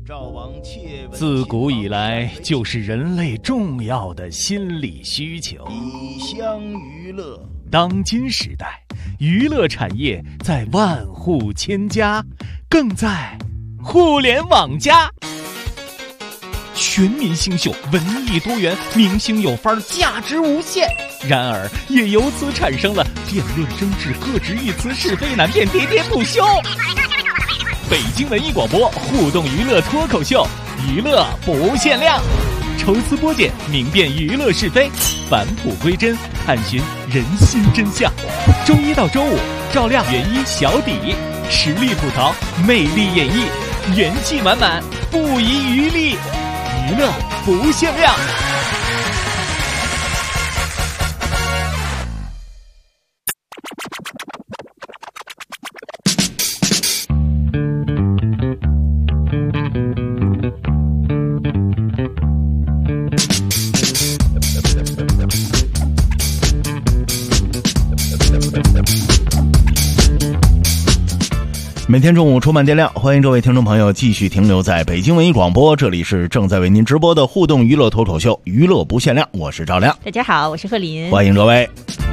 自古以来就是人类重要的心理需求。 以乡娱乐。 当今时代，娱乐产业在万户千家，更在互联网加。全民新秀，文艺多元，明星有范儿，价值无限。然而，也由此产生了辩论争执、各执一词、是非难辨、喋喋不休。北京文艺广播互动娱乐脱口秀，娱乐不限量，抽丝剥茧，明辨娱乐是非，返璞归真，探寻人心真相。周一到周五，照亮原一小底，实力吐槽，魅力演绎，元气满满，不遗余力，娱乐不限量。每天中午充满电量，欢迎各位听众朋友继续停留在北京文艺广播，这里是正在为您直播的互动娱乐脱口秀，娱乐不限量，我是赵亮。 大家好，我是贺林， 欢迎各位。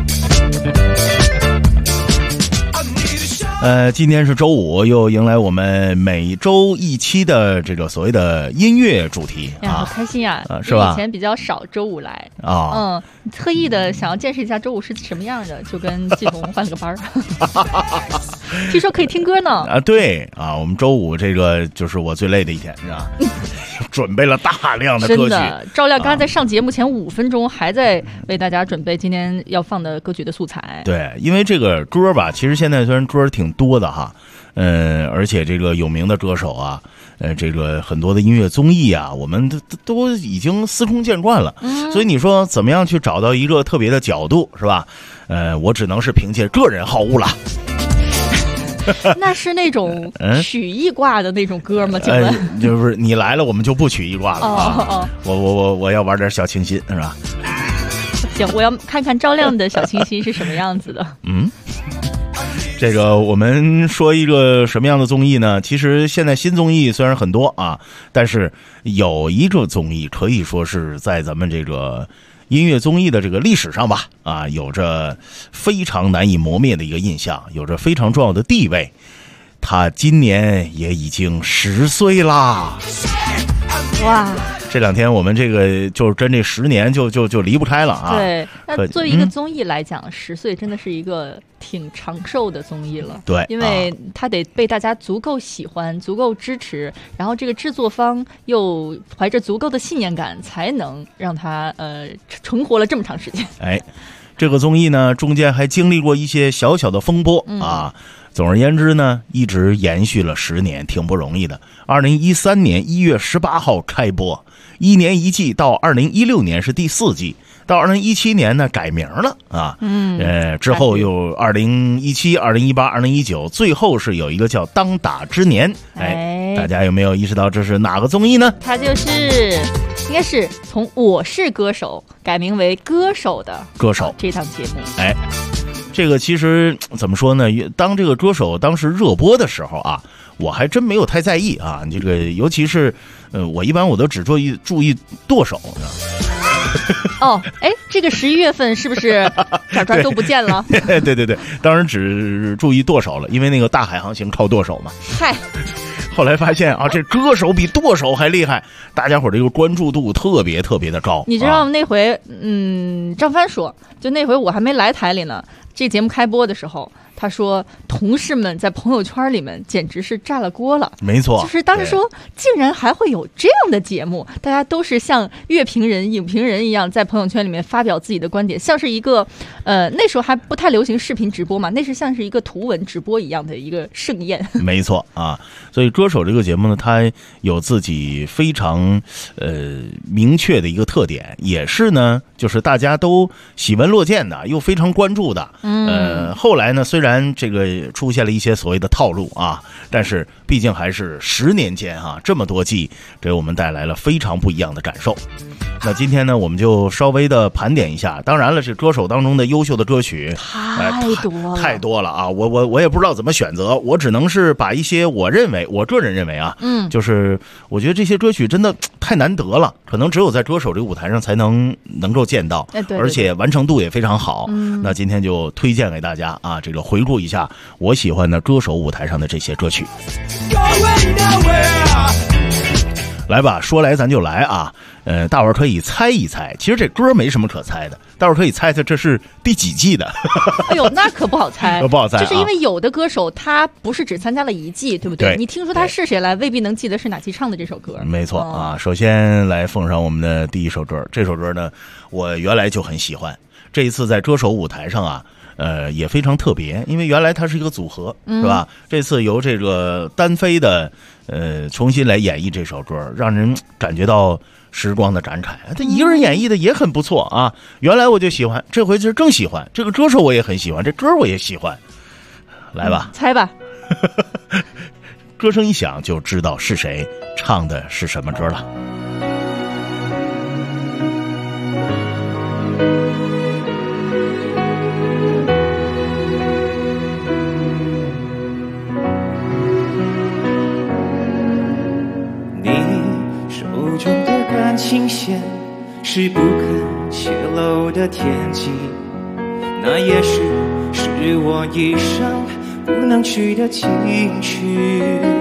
今天是周五，又迎来我们每周一期的这个所谓的音乐主题好开心啊！ 是吧？ 以前比较少周五来特意的想要见识一下周五是什么样的，就跟季彤换了个班儿。听说可以听歌呢。对啊，我们周五这个就是我最累的一天，是吧？准备了大量的歌曲。真的，赵亮刚才在上节目前5分钟还在为大家准备今天要放的歌曲的素材。对，因为这个歌吧，其实现在虽然歌挺多的哈，而且这个有名的歌手啊，这个很多的音乐综艺啊，我们都已经司空见惯了。所以你说怎么样去找到一个特别的角度，是吧？我只能是凭借个人好恶了。那是那种曲艺挂的那种歌吗？就是你来了，我们就不曲艺挂了啊！我要玩点小清新，是吧？行，我要看看赵亮的小清新是什么样子的。这个我们说一个什么样的综艺呢？其实现在新综艺虽然很多啊，但是有一个综艺可以说是在咱们这个音乐综艺的这个历史上吧，有着非常难以磨灭的一个印象，有着非常重要的地位。他今年也已经10岁啦！哇！这2天我们这个就是真这10年就离不开了啊。对，那作为一个综艺来讲，10岁真的是一个挺长寿的综艺了。对，因为它得被大家足够喜欢、足够支持，然后这个制作方又怀着足够的信念感，才能让它存活了这么长时间。这个综艺呢，中间还经历过一些小小的风波啊。总而言之呢，一直延续了10年，挺不容易的。2013年1月18号开播，1年1季，到2016年是第4季，到2017年呢改名了啊。之后又2017、2018、2019，最后是有一个叫当打之年。大家有没有意识到这是哪个综艺呢？它就是应该是从我是歌手改名为歌手的歌手这档节目。这个其实怎么说呢？当这个歌手当时热播的时候啊，我还真没有太在意啊。这个尤其是我一般我都只注意剁手。这个11月份是不是转都不见了？对，当时只注意剁手了，因为那个大海航行靠剁手嘛。后来发现啊，这歌手比剁手还厉害，大家伙这个关注度特别的高。你知道那回张帆说，就那回我还没来台里呢，这节目开播的时候，他说同事们在朋友圈里面简直是炸了锅了。没错，就是当时说竟然还会有这样的节目，大家都是像乐评人、影评人一样在朋友圈里面发表自己的观点，像是一个那时候还不太流行视频直播嘛，那是像是一个图文直播一样的一个盛宴。没错啊，所以歌手这个节目呢，它有自己非常明确的一个特点，也是呢就是大家都喜闻乐见的，又非常关注的。后来呢虽然然这个出现了一些所谓的套路啊，但是毕竟还是10年间啊，这么多季，给我们带来了非常不一样的感受。那今天呢，我们就稍微的盘点一下。当然了，这歌手当中的优秀的歌曲太多了啊！我也不知道怎么选择，我只能是把一些我个人认为啊，就是我觉得这些歌曲真的太难得了，可能只有在歌手这个舞台上才能够见到，而且完成度也非常好。那今天就推荐给大家啊，这个回顾一下我喜欢的歌手舞台上的这些歌曲。来吧，说来咱就来啊！大伙儿可以猜一猜，其实这歌没什么可猜的，大伙儿可以猜猜这是第几季的。 哎呦，那可不好猜， 不好猜， 就是因为有的歌手他不是只参加了1季，对不对？你听说他是谁来，未必能记得是哪期唱的这首歌。 没错啊，首先来奉上我们的第一首歌，这首歌呢，我原来就很喜欢，这一次在歌手舞台上啊。也非常特别，因为原来它是一个组合，是吧？这次由这个单飞的重新来演绎这首歌，让人感觉到时光的展开。他一个人演绎的也很不错啊。原来我就喜欢，这回就更喜欢。这个歌手我也很喜欢，这歌我也喜欢。来吧， 猜吧。 歌声一响就知道是谁唱的是什么歌了。 情线是不肯泄露的天机，那也许是我一生不能去的情绪。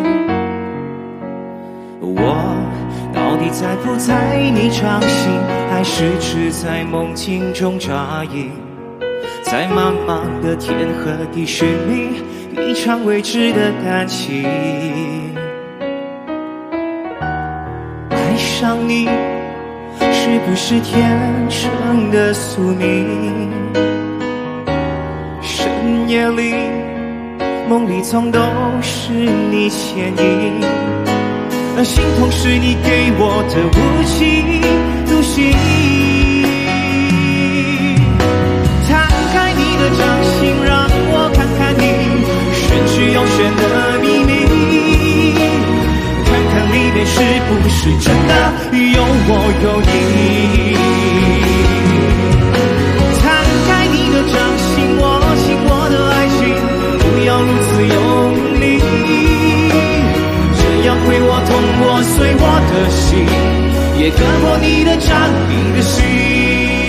我到底在不在你掌心，还是只在梦境中扎营，在茫茫的天和地寻觅一场未知的感情。爱上你是不是天生的宿命？深夜里梦里总都是你牵引，而心痛是你给我的无情独行。摊开你的掌心，让我看看你选取又选的秘密，看看里面是不是真的有我有你。摊开你的掌心，握紧我的爱情，不要如此用力，这样会我痛我碎我的心，也割破你的掌，你的心。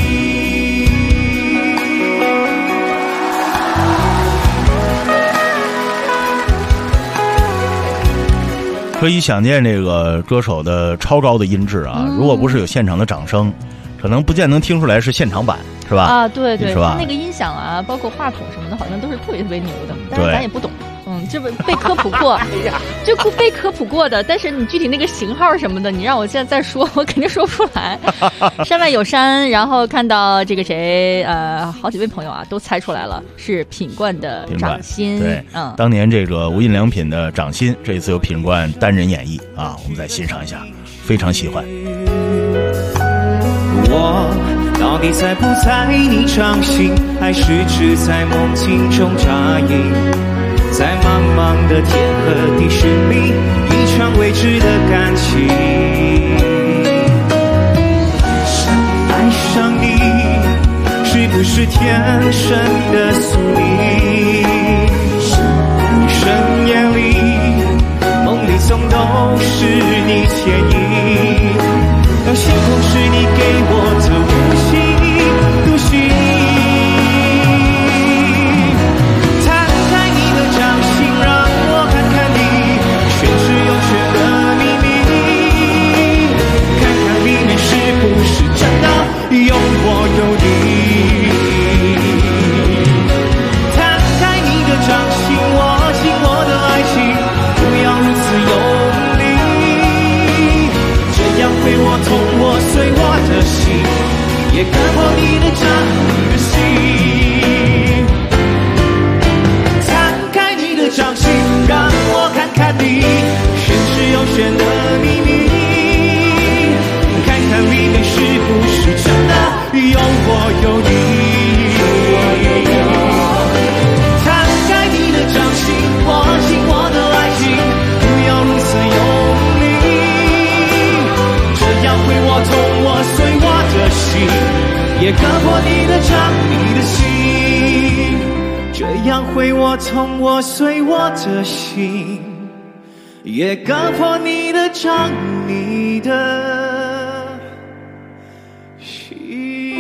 可以想见这个歌手的超高的音质啊，如果不是有现场的掌声，可能不见能听出来是现场版，是吧？ 啊，对对， 是吧？ 那个音响啊，包括话筒什么的，好像都是特别特别牛的，但是咱也不懂。这不被科普过，就被科普过的，但是你具体那个型号什么的，你让我现在再说，我肯定说不出来。山外有山，然后看到这个谁，好几位朋友啊都猜出来了，是品冠的掌心。 对，当年这个无印良品的掌心，这一次由品冠单人演绎啊，我们再欣赏一下，非常喜欢。 我到底在不在你掌心，还是只在梦境中扎营？在茫茫的天和地寻觅一场未知的感情。爱上你是不是天生的宿命？深夜里梦里总都是你牵引，而心痛是你给我的无情独行。有我有你，摊开你的掌心，握紧我的爱情，不要如此用力，这样会我痛我碎我的心，也割也割破你的掌，你的心，这样会我痛我碎我的心，也割破你的掌，你的心。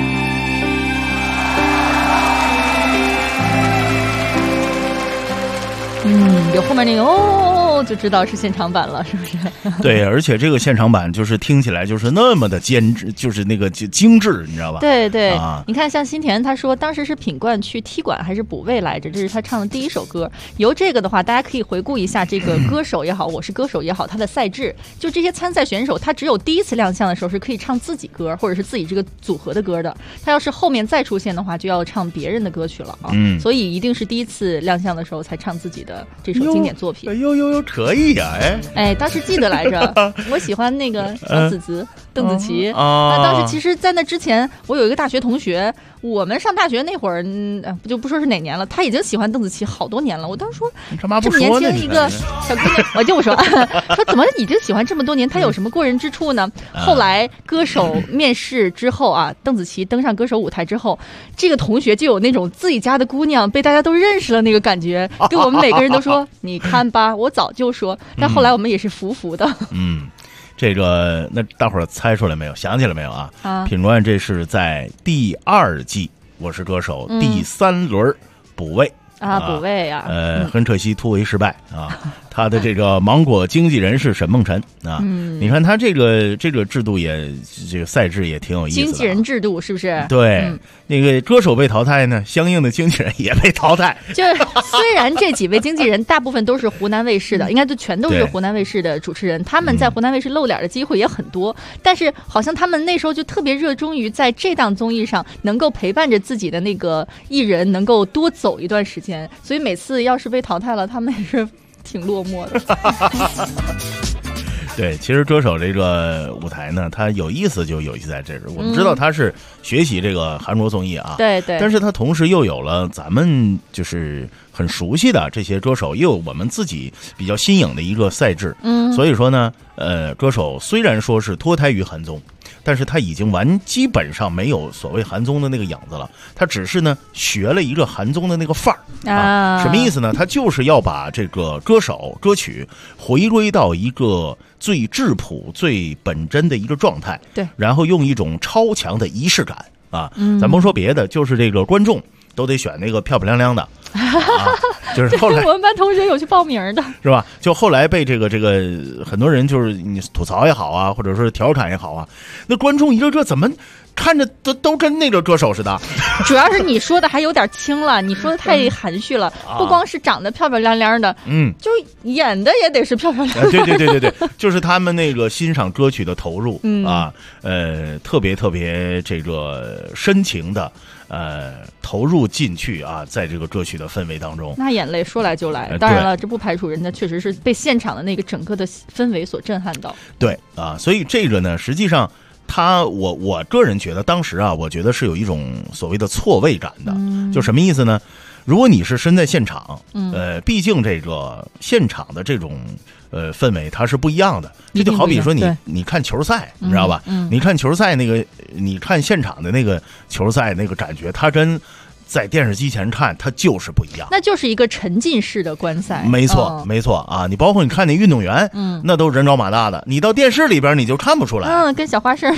有后面那个哦，就知道是现场版了，是不是？ 对，而且这个现场版就是听起来就是那么的精致，就是那个精致，你知道吧？ 对对、 啊， 你看像新田他说当时是品冠去踢馆还是补位来着，这是他唱的第一首歌。由这个的话，大家可以回顾一下这个歌手也好，我是歌手也好，他的赛制，就这些参赛选手，他只有第一次亮相的时候是可以唱自己歌或者是自己这个组合的歌的，他要是后面再出现的话，就要唱别人的歌曲了啊。所以一定是第一次亮相的时候才唱自己的这首经典作品。 哟，可以呀、 哎，当时记得来着，我喜欢那个小子子。邓紫棋那当时其实在那之前我有一个大学同学，我们上大学那会儿就不说是哪年了，他已经喜欢邓紫棋好多年了。我当时说这么年轻一个小姑娘，我就说怎么已经喜欢这么多年，他有什么过人之处呢？后来歌手面试之后啊，邓紫棋登上歌手舞台之后，这个同学就有那种自己家的姑娘被大家都认识了那个感觉，跟我们每个人都说你看吧，我早就说，但后来我们也是服的。 这个那大伙儿猜出来没有？想起来没有啊？品冠这是在第2季《我是歌手》第3轮补位补位啊， 很可惜突围失败啊。他的这个芒果经纪人是沈梦辰啊，你看他这个制度也这个赛制也挺有意思的， 经纪人制度是不是？ 对，那个歌手被淘汰呢，相应的经纪人也被淘汰。 就是虽然这几位经纪人大部分都是湖南卫视的，应该就全都是湖南卫视的主持人，他们在湖南卫视露脸的机会也很多，但是好像他们那时候就特别热衷于在这档综艺上能够陪伴着自己的那个艺人能够多走一段时间，所以每次要是被淘汰了，他们也是挺落寞的。 对，其实歌手这个舞台呢，它有意思就有意思在这儿。我们知道他是学习这个韩国综艺啊， 对， 但是他同时又有了咱们就是很熟悉的这些歌手，又有我们自己比较新颖的一个赛制。所以说呢，歌手虽然说是脱胎于韩综，但是他已经基本上没有所谓韩综的那个影子了，他只是呢学了一个韩综的那个范儿啊。什么意思呢？他就是要把这个歌手歌曲回归到一个最质朴最本真的一个状态， 对， 然后用一种超强的仪式感啊，咱甭说别的，就是这个观众都得选那个漂漂亮亮的就是后来我们班同学有去报名的， 是吧？就后来被这个很多人就是你吐槽也好啊，或者说调侃也好啊，那观众一个个怎么看着都跟那个歌手似的。 主要是你说的还有点轻了，你说的太含蓄了，不光是长得漂漂亮亮的，就演的也得是漂漂亮亮的。 对，就是他们那个欣赏歌曲的投入特别这个深情的投入进去啊，在这个歌曲的氛围当中， 那眼泪说来就来。当然了，这不排除人家确实是被现场的那个整个的氛围所震撼到。 对啊，所以这个呢，实际上我个人觉得当时啊，我觉得是有一种所谓的错位感的，就什么意思呢？如果你是身在现场，毕竟这个现场的这种氛围它是不一样的。这就好比说你看球赛，你知道吧？你看球赛那个，你看现场的那个球赛那个感觉，它跟在电视机前看它就是不一样， 那就是一个沉浸式的观赛。 没错啊！你包括你看那运动员，那都人高马大的，你到电视里边你就看不出来， 跟小花生。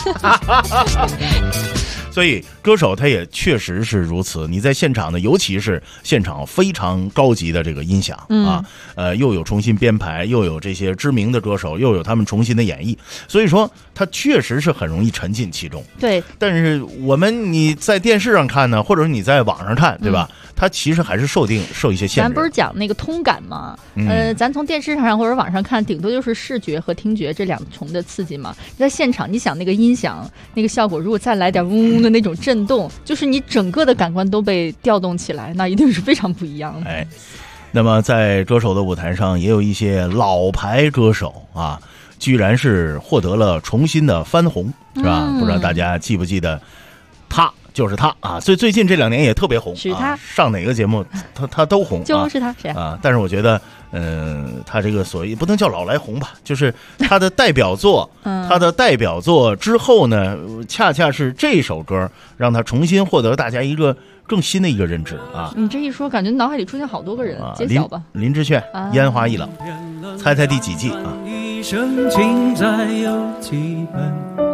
所以歌手他也确实是如此，你在现场呢，尤其是现场非常高级的这个音响又有重新编排，又有这些知名的歌手，又有他们重新的演绎，所以说他确实是很容易沉浸其中。 对， 但是你在电视上看呢，或者是你在网上看，对吧？它其实还是受一些限制。 咱不是讲那个通感吗？咱从电视上或者网上看，顶多就是视觉和听觉这两重的刺激嘛。在现场，你想那个音响那个效果，如果再来点嗡嗡的那种震动，就是你整个的感官都被调动起来，那一定是非常不一样的。 那么在歌手的舞台上，也有一些老牌歌手啊，居然是获得了重新的翻红，是吧？不知道大家记不记得他？ 就是他啊，所以最近这2年也特别红， 是他、 上哪个节目他都红， 就是他谁啊？但是我觉得，他这个所谓不能叫老来红吧，就是他的代表作，他的代表作之后呢，恰恰是这首歌让他重新获得大家一个更新的一个认知啊！ 你这一说，感觉脑海里出现好多个人，揭晓吧。 林志炫，烟花易冷，猜猜第几季啊？ 一生情债有几本，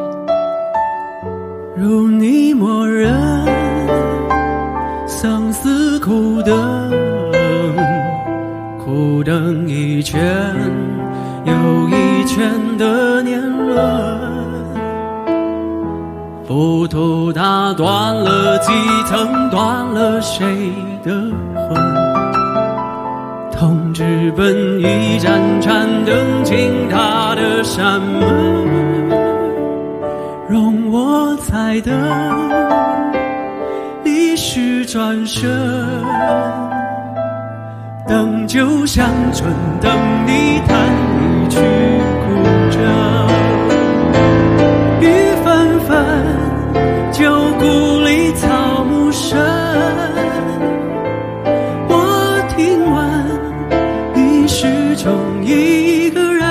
如你默认，相思苦等一圈又一圈的年轮，浮屠打断了几层，断了谁的魂？痛直奔一盏盏灯进他的山门，容我再等，历史转身，等酒香醇，等你弹一曲古筝，雨纷纷，旧故里草木深，我听闻你始终一个人，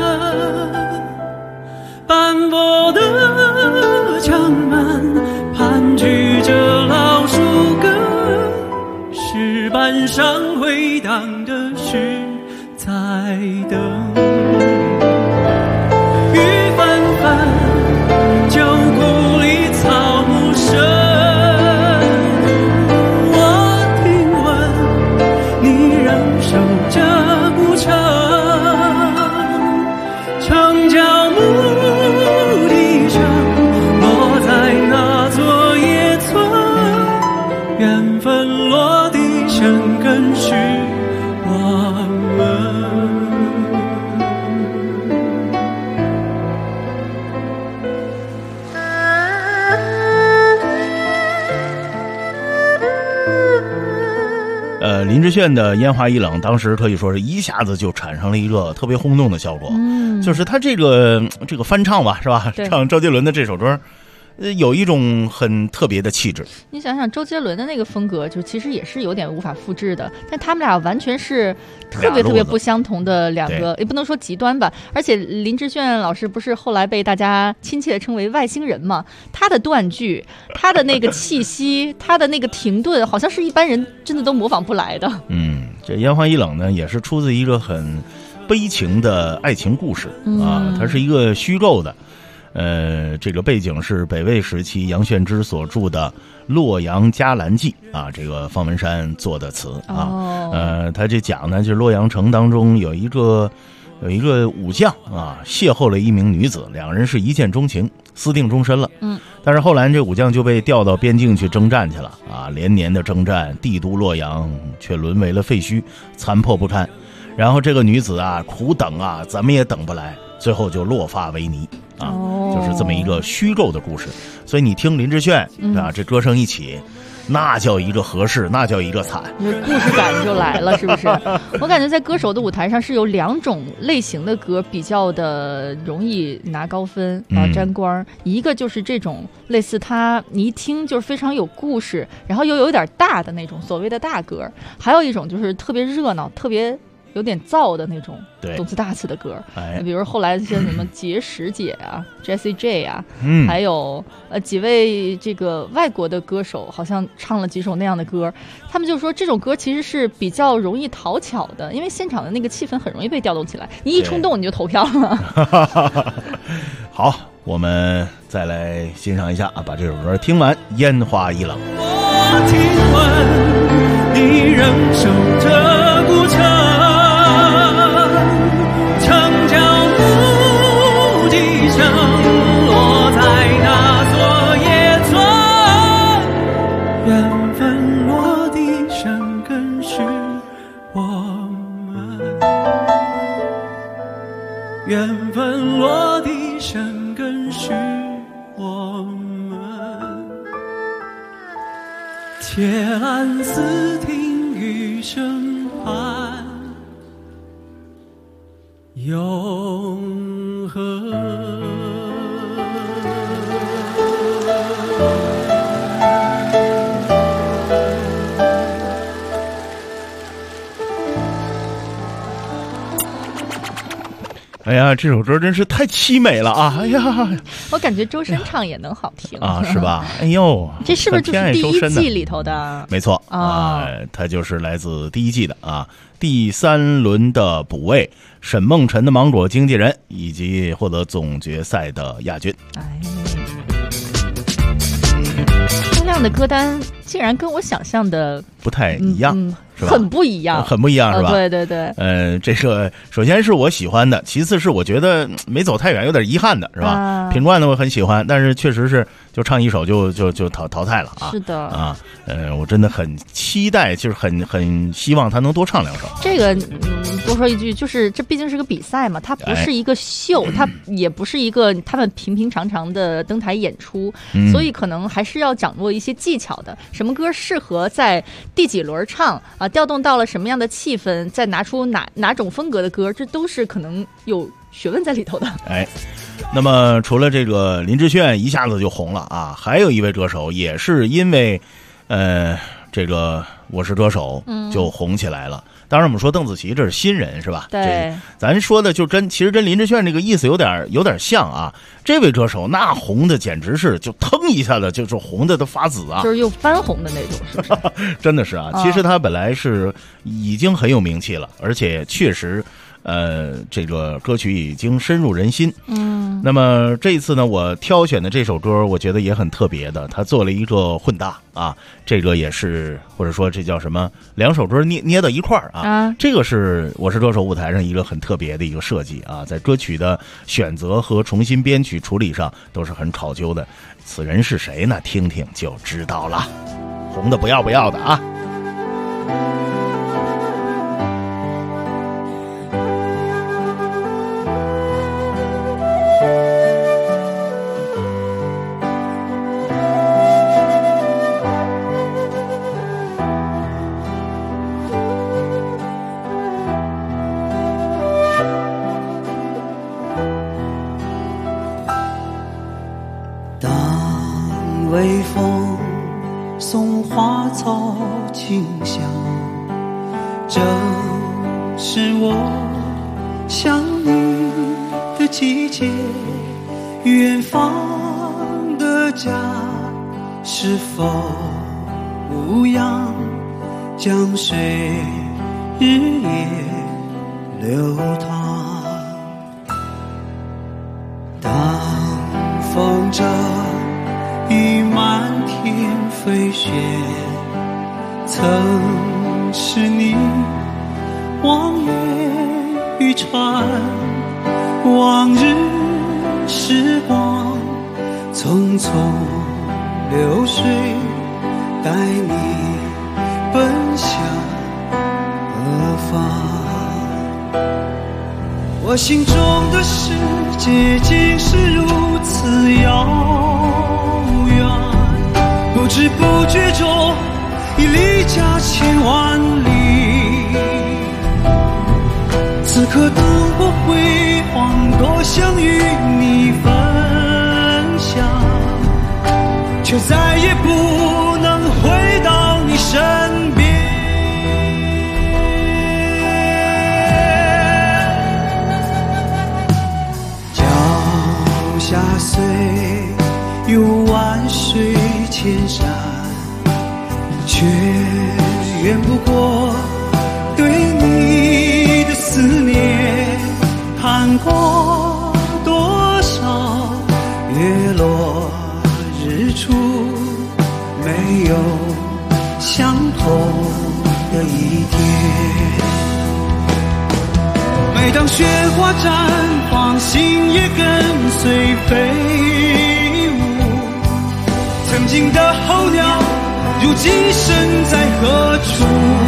斑驳的墙门盘踞着老树根，石板上回荡的是在等，雨纷纷，旧故里草木深，我听闻你仍守着古城，城郊牧笛声落在那座野村，缘分落地生根是我们。 林志炫的《烟花易冷》当时可以说是一下子就产生了一个特别轰动的效果，就是他这个翻唱吧，是吧？唱周杰伦的这首歌。有一种很特别的气质。 你想想周杰伦的那个风格，就其实也是有点无法复制的，但他们俩完全是特别不相同的两个，也不能说极端吧。而且林志炫老师不是后来被大家亲切的称为外星人嘛？他的断句，他的那个气息，他的那个停顿，好像是一般人真的都模仿不来的。 这烟花易冷呢，也是出自一个很悲情的爱情故事啊，它是一个虚构的。这个背景是北魏时期杨献之所著的《洛阳伽蓝记》啊，这个方文山做的词啊。他这讲呢，就是洛阳城当中有一个武将啊，邂逅了一名女子，两人是一见钟情，私定终身了。但是后来这武将就被调到边境去征战去了啊，连年的征战，帝都洛阳却沦为了废墟，残破不堪。然后这个女子啊，苦等啊，怎么也等不来，最后就落发为尼。就是这么一个虚构的故事，所以你听林志炫啊，这歌声一起，那叫一个合适，那叫一个惨， 故事感就来了，是不是？我感觉在歌手的舞台上是有两种类型的歌比较的容易拿高分啊沾光，一个就是这种类似他你一听就是非常有故事，然后又有点大的那种所谓的大歌，还有一种就是特别热闹，特别有点燥的那种动次大次的歌，比如后来一些什么结石姐啊、Jessie J 啊，还有几位这个外国的歌手，好像唱了几首那样的歌。他们就说这种歌其实是比较容易讨巧的，因为现场的那个气氛很容易被调动起来，你一冲动你就投票了。 好，我们再来欣赏一下啊，把这首歌听完，《烟花易冷》。 我听闻你仍守着古城。落在那座野村，缘分落地生根是我们，缘分落地生根是我们，铁栏嘶听雨声寒，永恒。 哎呀，这首歌真是太凄美了啊！哎呀， 我感觉周深唱也能好听啊，是吧？哎呦， 这是不是就是第一季里头的？ 没错啊，它就是来自第一季的啊。第3轮的补位，沈梦辰的芒果经纪人，以及获得总决赛的亚军。 这样的歌单竟然跟我想象的不太一样，是吧？ 很不一样， 很不一样，是吧？ 对对对。 这个首先是我喜欢的，其次是我觉得没走太远，有点遗憾的，是吧？品冠呢我很喜欢，但是确实是就唱一首就淘汰了啊。 是的啊，我真的很期待，就是很希望他能多唱2首。 这个多说一句，就是这毕竟是个比赛嘛，它不是一个秀，它也不是一个他们平常的登台演出，所以可能还是要掌握一些技巧的。什么歌适合在第几轮唱啊？调动到了什么样的气氛，再拿出哪种风格的歌，这都是可能有学问在里头的。 那么除了这个林志炫一下子就红了啊，还有一位歌手也是因为这个我是歌手就红起来了。当然我们说邓紫棋这是新人是吧？ 对， 咱说的就其实跟林志炫这个意思有点像啊。这位歌手那红的简直是就腾一下子就是红的都发紫啊， 就是又翻红的那种，是不是？ 真的是啊。其实他本来是已经很有名气了，而且确实这个歌曲已经深入人心。那么这一次呢，我挑选的这首歌我觉得也很特别的，他做了一个混搭啊，这个也是或者说这叫什么2首歌捏到一块儿啊。这个是我是歌手舞台上一个很特别的一个设计啊，在歌曲的选择和重新编曲处理上都是很考究的。此人是谁呢？听听就知道了，红的不要的啊。 微风送花草清香，正是我想你的季节。远方的家是否无恙，江水日夜流淌。当风筝雨满天飞雪，曾是你望眼欲穿。往日时光匆匆流水，带你奔向何方？我心中的世界竟是如此遥远，不知不觉中已离家千万里。此刻灯火辉煌，多想与你分享，却再也不能回到你身边。脚下虽有万水千山，却远不过对你的思念。看过多少月落日出，没有相同的一天。每当雪花绽放，心也跟随飞舞。曾经的候鸟，如今身在何处？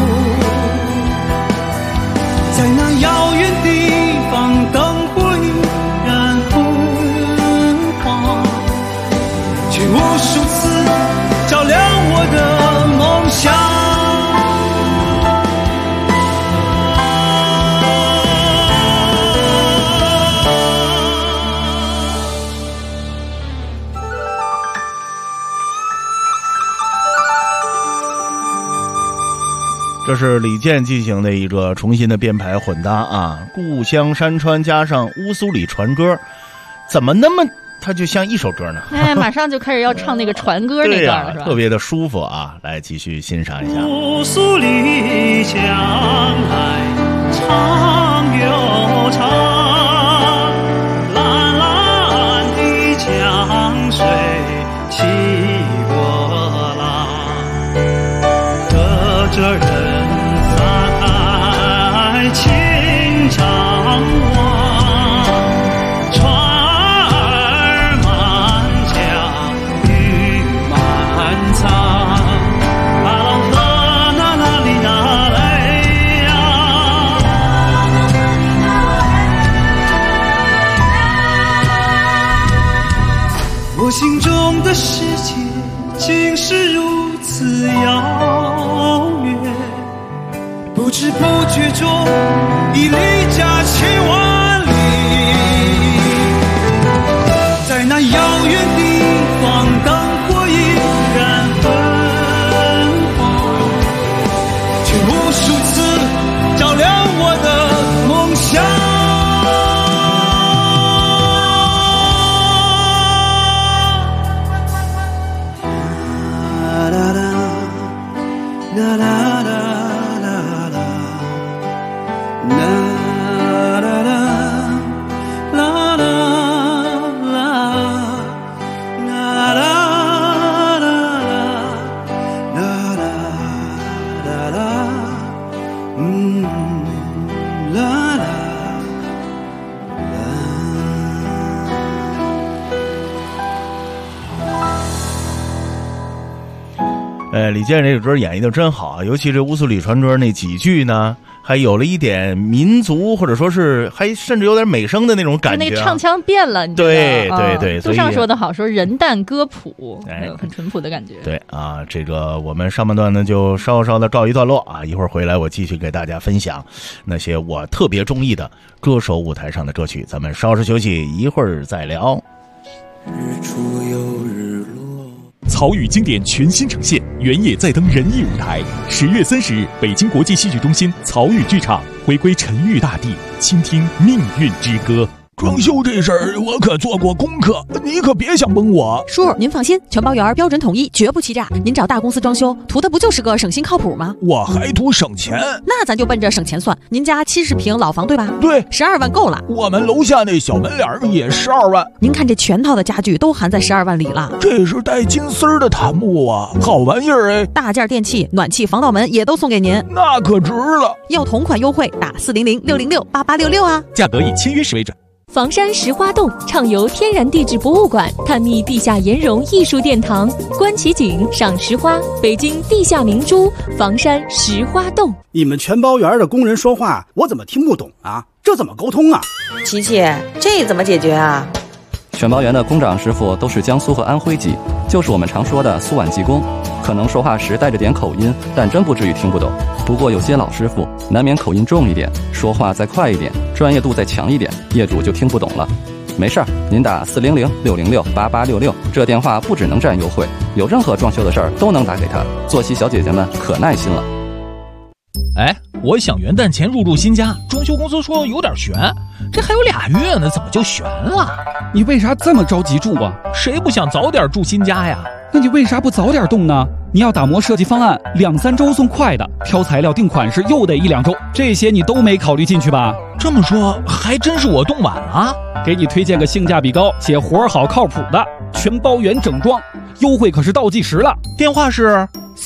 在那遥远地方，灯火依然昏黄，却无数次照亮我的梦想。 这是李健进行的一个重新的编排混搭啊，故乡山川加上乌苏里船歌，怎么那么它就像一首歌呢？ 哎，马上就开始要唱那个船歌那段了，是吧？ 特别的舒服啊！来继续欣赏一下。 乌苏里江来长又长，蓝蓝的江水起波浪，和着人在情长望，船儿满江雨满仓，阿郎河那那里那嘞呀，我心中的世界竟是如此遥远，不知不觉中已离家千万里，在那遥远地方灯火依然昏黄，却无数次照亮我的梦想。啦啦啦李健这个歌演绎的真好啊，尤其这乌苏里船歌那几句呢，还有了一点民族或者说是还甚至有点美声的那种感觉、啊， 那个唱腔变了，你知道对对对， 杜尚说的好，说人淡歌朴，很淳朴的感觉。 对啊，这个我们上半段呢就稍稍的告一段落啊，一会儿回来我继续给大家分享那些我特别中意的歌手舞台上的歌曲，咱们稍事休息，一会儿再聊。 日出又日落。 曹禺经典全新呈现，原野再登人艺舞台。10月30日，北京国际戏剧中心曹禺剧场回归沉郁大地，倾听命运之歌。 装修这事儿我可做过功课，你可别想蒙我。 叔，您放心，全包园标准统一，绝不欺诈。您找大公司装修，图的不就是个省心靠谱吗？ 我还图省钱。 那咱就奔着省钱算。您家70平老房对吧？ 对 ，12万够了。 我们楼下那小门脸也12万。 您看这全套的家具都含在12万里了。 这是带金丝儿的檀木啊，好玩意儿哎！ 大件电器、暖气、防盗门也都送给您， 那可值了。 要同款优惠，打400-606-8866啊， 价格以签约时为准。 房山石花洞畅游天然地质博物馆，探秘地下岩溶艺术殿堂，观奇景，赏石花，北京地下明珠，房山石花洞。 你们全包园的工人说话，我怎么听不懂啊？这怎么沟通啊？ 琪琪，这怎么解决啊？ 全包园的工长师傅都是江苏和安徽籍，就是我们常说的苏皖技工，可能说话时带着点口音，但真不至于听不懂。不过有些老师傅难免口音重一点，说话再快一点，专业度再强一点，业主就听不懂了。没事儿，您打400-606-8866，这电话不只能占优惠，有任何装修的事儿都能打给他。坐席小姐姐们可耐心了。 哎，我想元旦前入住新家，装修公司说有点悬，这还有2月呢，怎么就悬了？ 你为啥这么着急住啊？ 谁不想早点住新家呀？ 那你为啥不早点动呢？你要打磨设计方案，2-3周送快的，挑材料定款式又得1-2周，这些你都没考虑进去吧？ 这么说还真是我动晚了。 给你推荐个性价比高且活好靠谱的全包园整装，优惠可是倒计时了。 电话是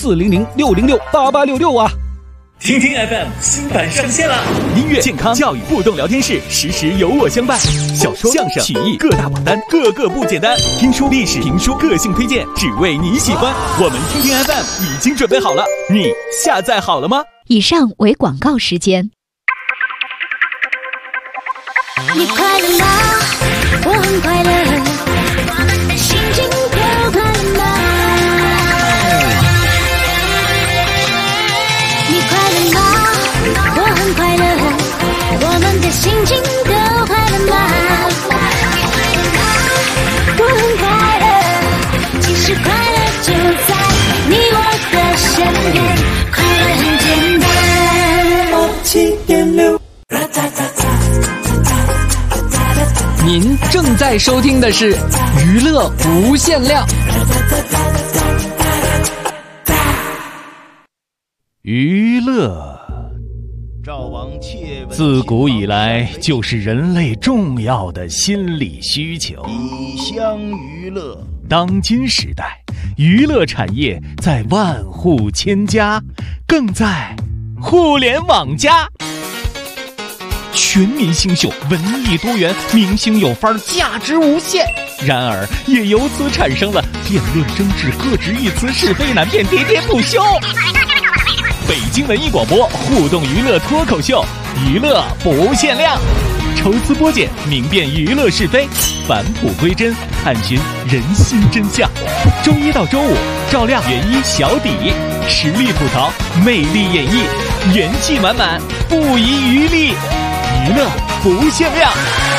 400-606-8866啊。 听听 FM 新版上线了，音乐、健康、教育、互动聊天室，时时有我相伴。小说、相声、曲艺各大榜单，个个不简单。听书、历史、评书、个性推荐，只为你喜欢。我们听听 FM 已经准备好了，你下载好了吗？ 以上为广告时间。 你快乐吗？我很快乐，我们的心情都快乐吗？你快乐吗？我很快乐，我们的心情都快乐吗？我很快乐，其实快乐就在你我的身边，快乐很简单。 您正在收听的是娱乐无限量。 娱乐自古以来就是人类重要的心理需求。 一厢娱乐， 当今时代，娱乐产业在万户千家，更在互联网加。全民新秀，文艺多元，明星有范儿，价值无限。然而，也由此产生了辩论争执、各执一词、是非难辨、喋喋不休。北京文艺广播互动娱乐脱口秀，娱乐不限量，抽丝剥茧，明辨娱乐是非，返璞归真，探寻人心真相。周一到周五，照亮原一小底，实力吐槽，魅力演绎，元气满满，不遗余力，娱乐不限量。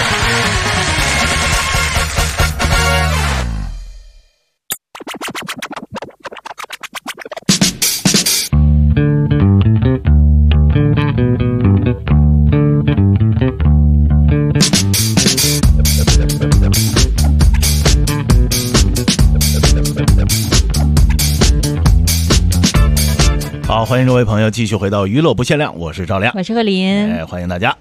好，欢迎各位朋友继续回到娱乐不限量，我是赵亮， 我是贺林， 欢迎大家。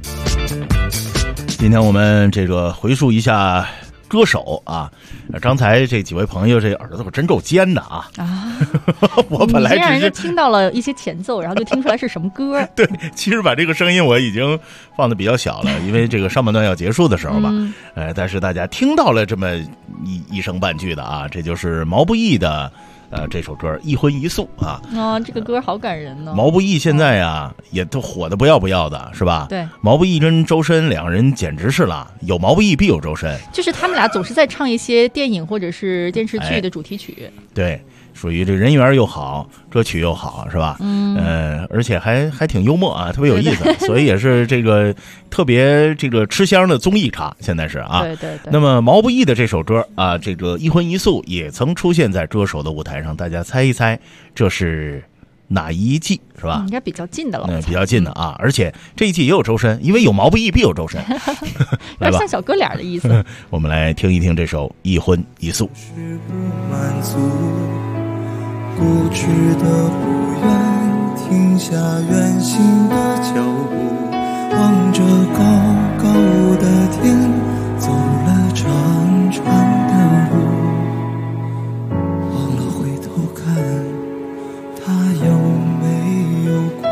今天我们这个回述一下歌手啊，刚才这几位朋友这耳朵可真够尖的啊！我本来让人就听到了一些前奏，然后就听出来是什么歌。 对，其实把这个声音我已经放的比较小了，因为这个上半段要结束的时候吧，但是大家听到了这么一声半句的啊，这就是毛不易的。这首歌《一荤一素》啊， 这个歌好感人呢。 毛不易现在啊，也都火得不要不要的，是吧？ 对， 毛不易跟周深两个人简直是了，有毛不易必有周深， 就是他们俩总是在唱一些电影或者是电视剧的主题曲。 对，属于这人缘又好，歌曲又好，是吧？而且还挺幽默啊，特别有意思，对对对，所以也是这个特别这个吃香的综艺咖，现在是啊。 对对对。 那么毛不易的这首歌啊，这个一荤一素也曾出现在歌手的舞台上，大家猜一猜这是哪一季，是吧？ 应该比较近的了。 比较近的啊，而且这一季也有周深，因为有毛不易必有周深， 有点像小哥俩的意思。 我们来听一听这首《一荤一素》。 是不满足，固执的不愿停下远行的脚步，望着高高的天，走了长长的路，忘了回头看他有没有哭。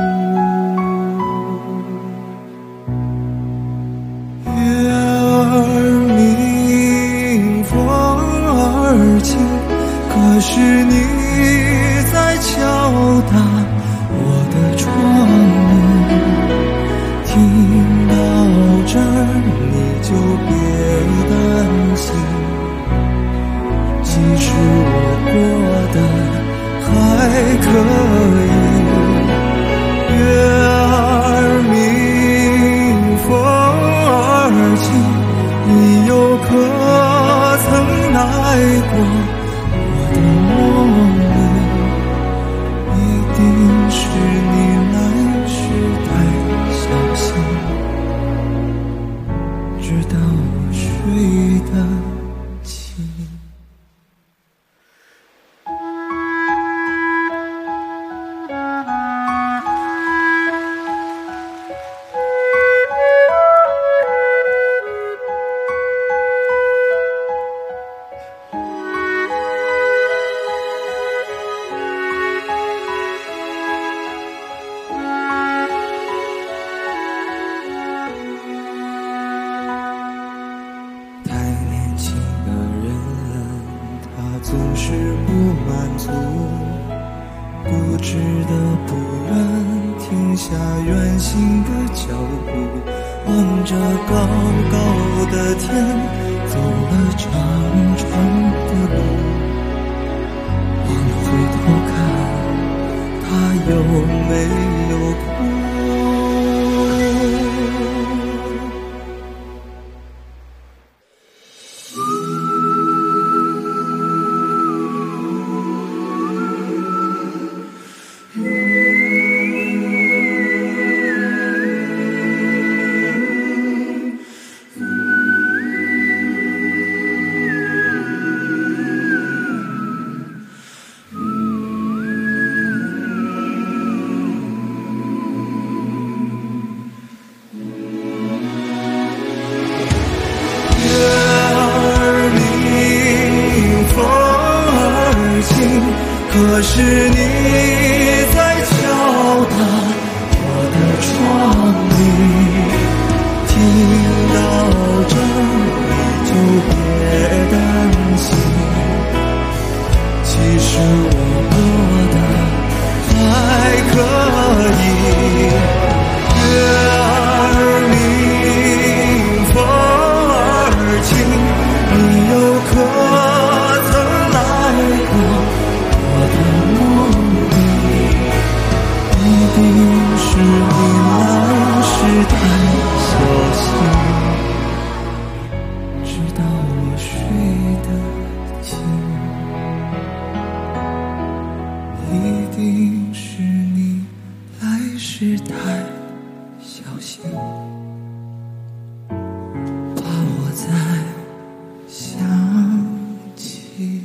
月儿明，风儿轻，可是你在敲打我的窗户，听到这儿你就别担心，其实我过得还可以。月儿明，风儿轻，你又可曾来过我的梦里？一定是你来时太小心，直到我睡得轻。总是不满足，固执的不愿停下远行的脚步，望着高高的天，走了长长的路，忘了回头看他有没有哭。 可是你在敲打我的窗棂，听到这里就别担心，其实我过得还可以。月儿明，风儿轻，你又可曾来过我的梦里？一定是你来时太小心，直到我睡得轻。一定是你来时太小心，怕我再想起。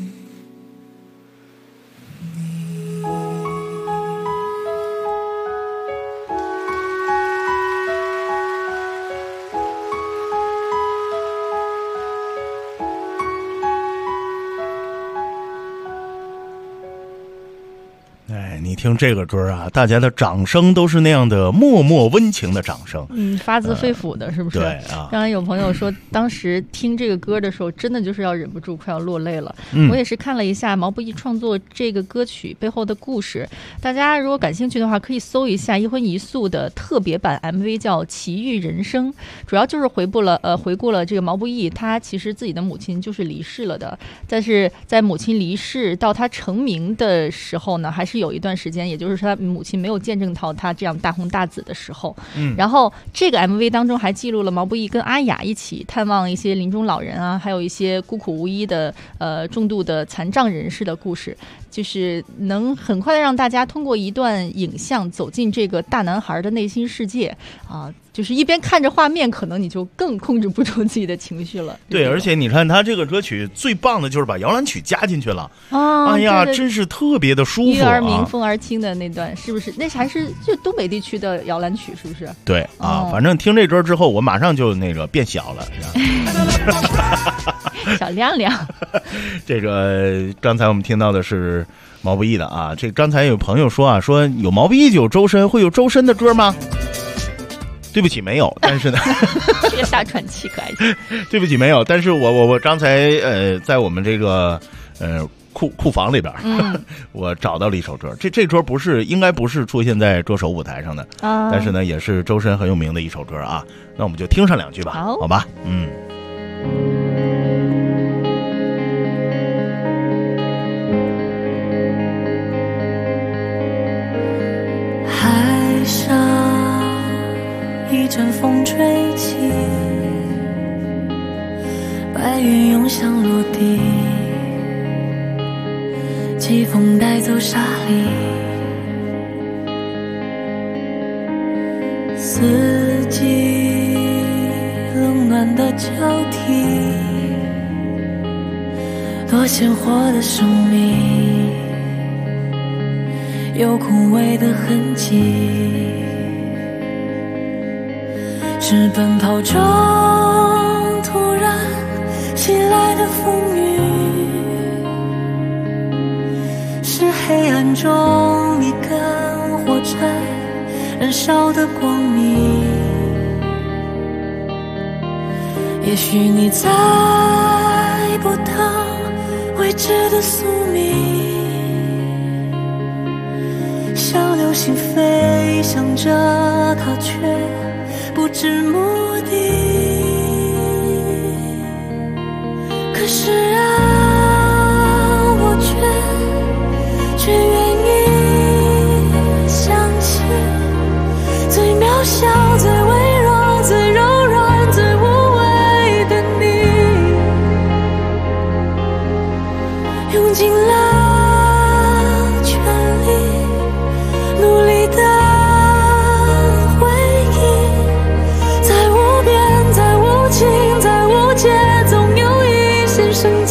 你听这个歌啊，大家的掌声都是那样的默默温情的掌声， 发自肺腑的，是不是？ 对啊。 刚才有朋友说，当时听这个歌的时候，真的就是要忍不住快要落泪了。我也是看了一下毛不易创作这个歌曲背后的故事，大家如果感兴趣的话，可以搜一下一荤一素的特别版 MV， 叫《奇遇人生》，主要就是回顾了这个毛不易，他其实自己的母亲就是离世了的，但是在母亲离世到他成名的时候呢，还是有一段时间，也就是说他母亲没有见证到他这样大红大紫的时候。然后这个 MV 当中还记录了毛不易跟阿雅一起探望一些临终老人啊，还有一些孤苦无依的重度的残障人士的故事，就是能很快的让大家通过一段影像走进这个大男孩的内心世界啊。就是一边看着画面，可能你就更控制不住自己的情绪了。 对，而且你看他这个歌曲最棒的就是把摇篮曲加进去了。哎呀，真是特别的舒服。 月儿明风儿轻的那段，是不是？那还是就东北地区的摇篮曲，是不是？ 对啊，反正听这歌之后，我马上就那个变小了。 小亮亮。 这个刚才我们听到的是毛不易的啊。这刚才有朋友说啊，说有毛不易就有周深，会有周深的歌吗？对不起，没有。但是呢， 这个大喘气可爱。 对不起，没有。但是我刚才在我们这个库房里边，我找到了一首歌。这歌应该不是出现在歌手舞台上的，但是呢，也是周深很有名的一首歌啊。那我们就听上两句吧，好吧？ 海上一阵风吹起，白云涌向陆地，季风带走沙砾，四季冷暖的交替，多鲜活的生命，有枯萎的痕迹，是奔跑中突然袭来的风雨，是黑暗中一根火柴燃烧的光明。也许你在不到未知的宿命，像流星飞向着它，却不知目的。可是啊，我却愿意相信，最渺小、最微弱、最柔软、最无畏的你，用尽了全力，努力的回应，在无边，在无尽，在无界，总有一线生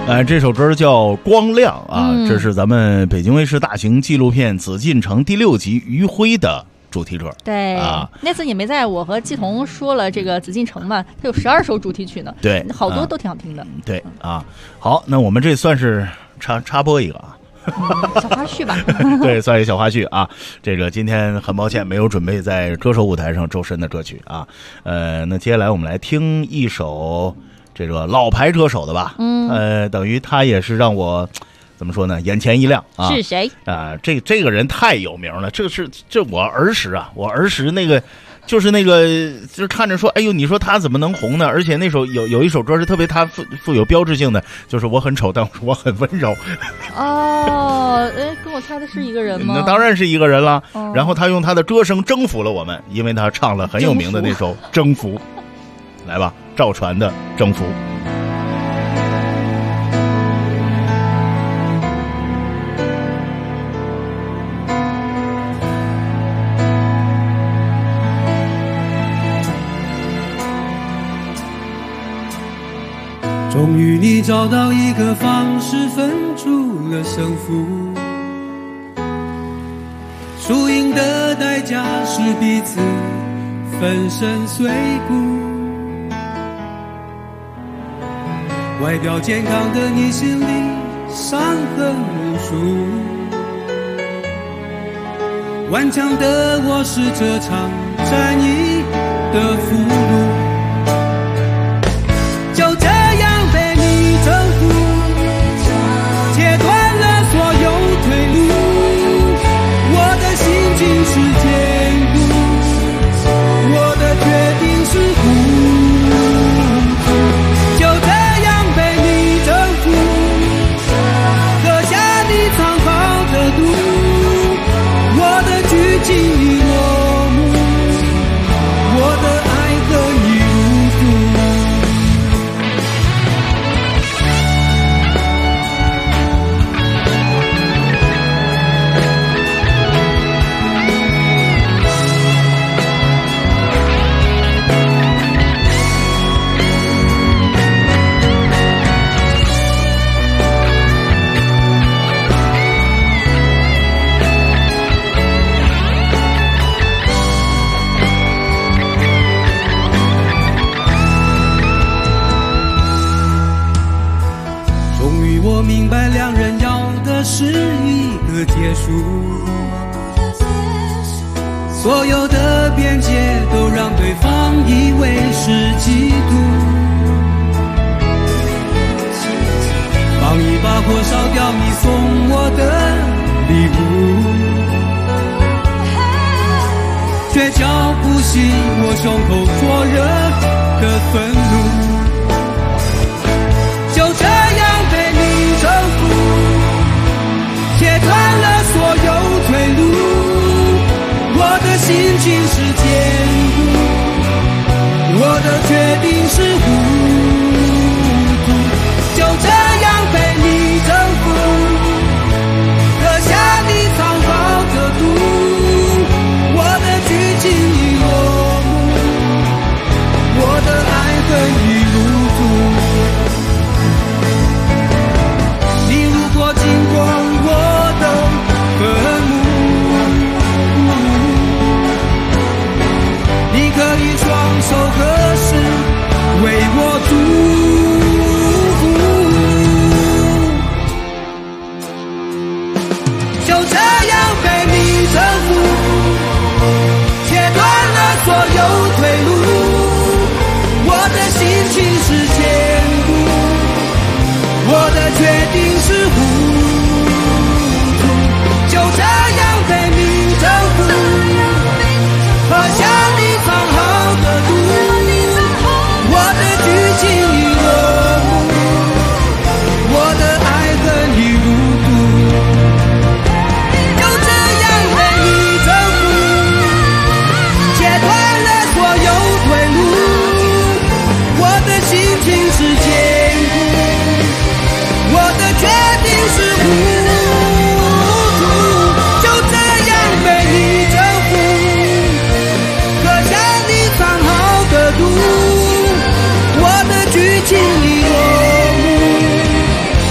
这首歌叫《光亮》啊，这是咱们北京卫视大型纪录片《紫禁城》第6集余晖的主题歌。 对啊，那次你没在，我和季彤说了这个紫禁城嘛，它有12首主题曲呢， 对， 好多都挺好听的。 对啊，好，那我们这算是插播一个啊。 小花絮吧。 对，算一小花絮啊。这个今天很抱歉没有准备在歌手舞台上周深的歌曲啊。那接下来我们来听一首这个老牌歌手的吧。等于他也是让我怎么说呢，眼前一亮啊。 是谁啊？这个人太有名了，这我儿时啊，我儿时那个。就是看着说，哎呦，你说他怎么能红呢？而且那首有一首歌是特别他富有标志性的，就是我很丑，但我很温柔。 哦，跟我猜的是一个人吗？ 那当然是一个人了。然后他用他的歌声征服了我们，因为他唱了很有名的那首《征服》。来吧，赵传的《征服》。 终于你找到一个方式分出了胜负，输赢的代价是彼此粉身碎骨。外表健康的你心里伤痕无数，顽强的我是这场战役的俘虏。就这样被你征服，切断了所有退路，我的心情是坚固，我的决定是糊涂。就这样被你征服，喝下你藏好的毒，我的剧情已落幕，我的爱和你如初。我明白两人要的是一个结束，所有的边界都让对方以为是嫉妒，放一把火烧掉你送我的礼物，却浇不熄我胸口灼热的愤怒。就这样被你征服，切断了所有退路，我的心情是坚固，我的决定是糊涂。就这样被你征服，喝下你藏好的毒，我的剧情已落幕，我的爱恨已如初。经过我的坟墓，你可以双手合十为我祝福。就这样被你征服，切断了所有退路，我的心情是坚固，我的决定是糊涂。就这样被你征服，喝下你藏好的毒，我的剧情已落幕，我的爱恨已如土。就这样被你征服，切断了所有退路，我的心情是坚固，我的决定是糊涂。就这样被你征服，喝下你藏好的毒，我的剧情已落幕，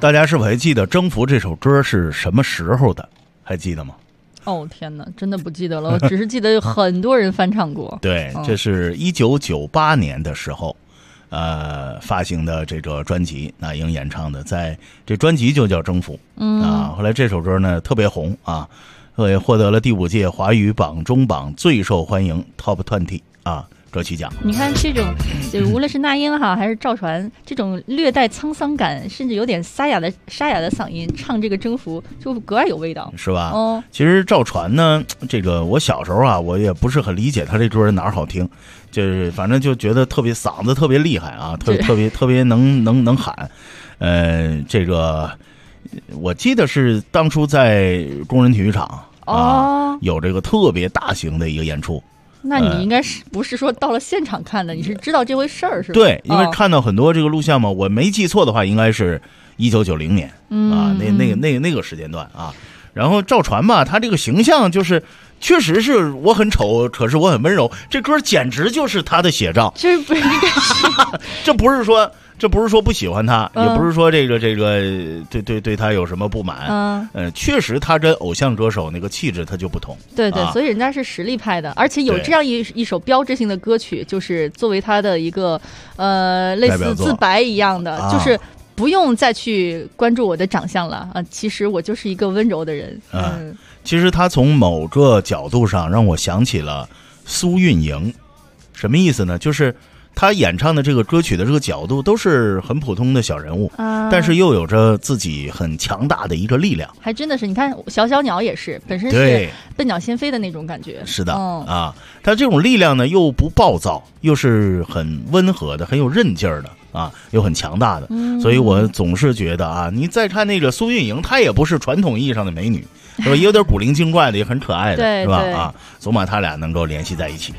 大家是否还记得《征服》这首歌是什么时候的？还记得吗？ 哦天哪，真的不记得了，我只是记得有很多人翻唱过。 对，这是1998年的时候，发行的这个专辑，那英演唱的，在这专辑就叫《征服》。后来这首歌呢特别红啊，也获得了第5届华语榜中榜最受欢迎 Top 20歌曲奖。 你看这种，无论是那英哈还是赵传，这种略带沧桑感，甚至有点沙哑的嗓音，唱这个征服就格外有味道， 是吧？其实赵传呢，这个我小时候啊，我也不是很理解他这歌哪儿好听，就是反正就觉得特别嗓子特别厉害啊，特别能喊。这个我记得是当初在工人体育场有这个特别大型的一个演出。 那你应该是不是说到了现场看的？你是知道这回事儿是吧？ 对，因为看到很多这个录像嘛，我没记错的话，应该是1990年那个时间段啊。然后赵传吧，他这个形象就是确实是我很丑，可是我很温柔，这歌简直就是他的写照。 这不应该是， 这不是说不喜欢他，也不是说这个对他有什么不满。确实他跟偶像歌手那个气质他就不同。 对，所以人家是实力派的，而且有这样一首标志性的歌曲，就是作为他的一个类似自白一样的，就是不用再去关注我的长相了啊，其实我就是一个温柔的人。 其实他从某个角度上让我想起了苏运莹，什么意思呢？就是他演唱的这个歌曲的这个角度都是很普通的小人物，但是又有着自己很强大的一个力量。 还真的是，你看小小鸟也是，本身是笨鸟先飞的那种感觉。 是的，他这种力量呢又不暴躁，又是很温和的，很有韧劲儿的又很强大的。所以我总是觉得你再看那个苏运莹，她也不是传统意义上的美女，是吧？也有点古灵精怪的，也很可爱的，是吧？总把他俩能够联系在一起。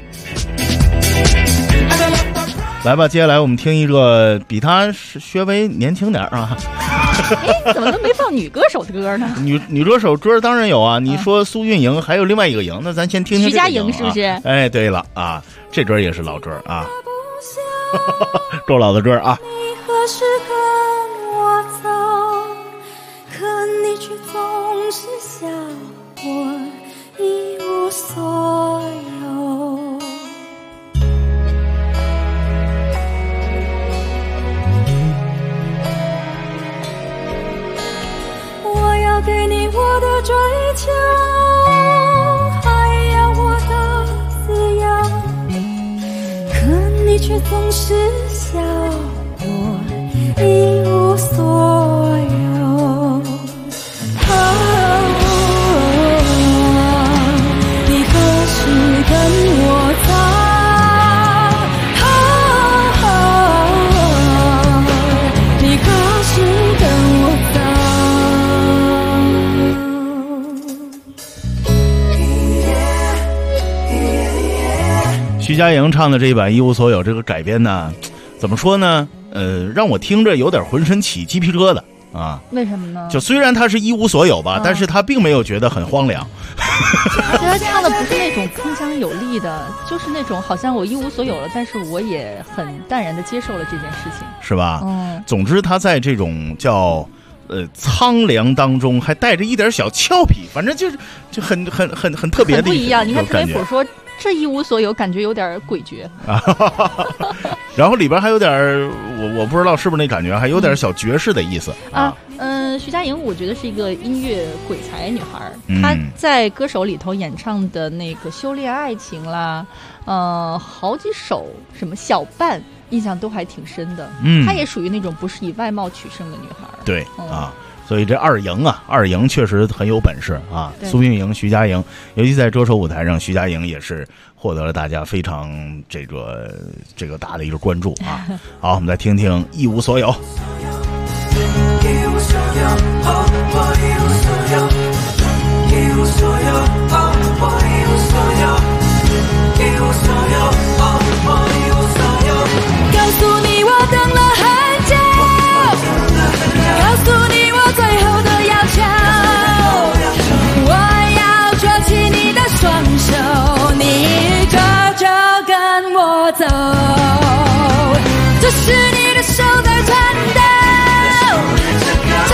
来吧，接下来我们听一个比他稍微年轻点啊。 怎么都没放女歌手的歌呢？ 女歌手歌当然有啊。你说苏运莹，还有另外一个莹，那咱先听听徐佳莹是不是？ 哎，对了这歌也是老歌啊，够老的歌啊。 你何时跟我走？可你却总是笑我一无所有。我要给你我的追求，还要我的自由，可你却总是笑我一无所有。你何时跟我走？你何时跟我走？ 徐佳莹唱的这一版《一无所有》这个改编呢，怎么说呢？让我听着有点浑身起鸡皮疙瘩啊！ 为什么呢？ 就虽然他是一无所有吧，但是他并没有觉得很荒凉。 而且他唱的不是那种铿锵有力的，就是那种好像我一无所有了，但是我也很淡然的接受了这件事情， 是吧？总之他在这种叫苍凉当中还带着一点小俏皮，反正就很特别的， 不一样。你看特别普说这一无所有，感觉有点诡谲然后里边还有点我不知道是不是那感觉，还有点小爵士的意思徐佳莹我觉得是一个音乐鬼才女孩，她在歌手里头演唱的那个修炼爱情啦，好几首什么小伴印象都还挺深的。她也属于那种不是以外貌取胜的女孩。 对所以这二莹确实很有本事啊。苏运莹、徐佳莹，尤其在歌手舞台上，徐佳莹也是获得了大家非常这个大的一个关注啊。好，我们再听听《一无所有》。 一无所有，我一无所有，一无所有，我一无所有，一无所有，我一无所有。 告诉你我等了很久，告诉你我最后的要求，我要抓起你的双手，你这就跟我走，这是你的手在颤抖，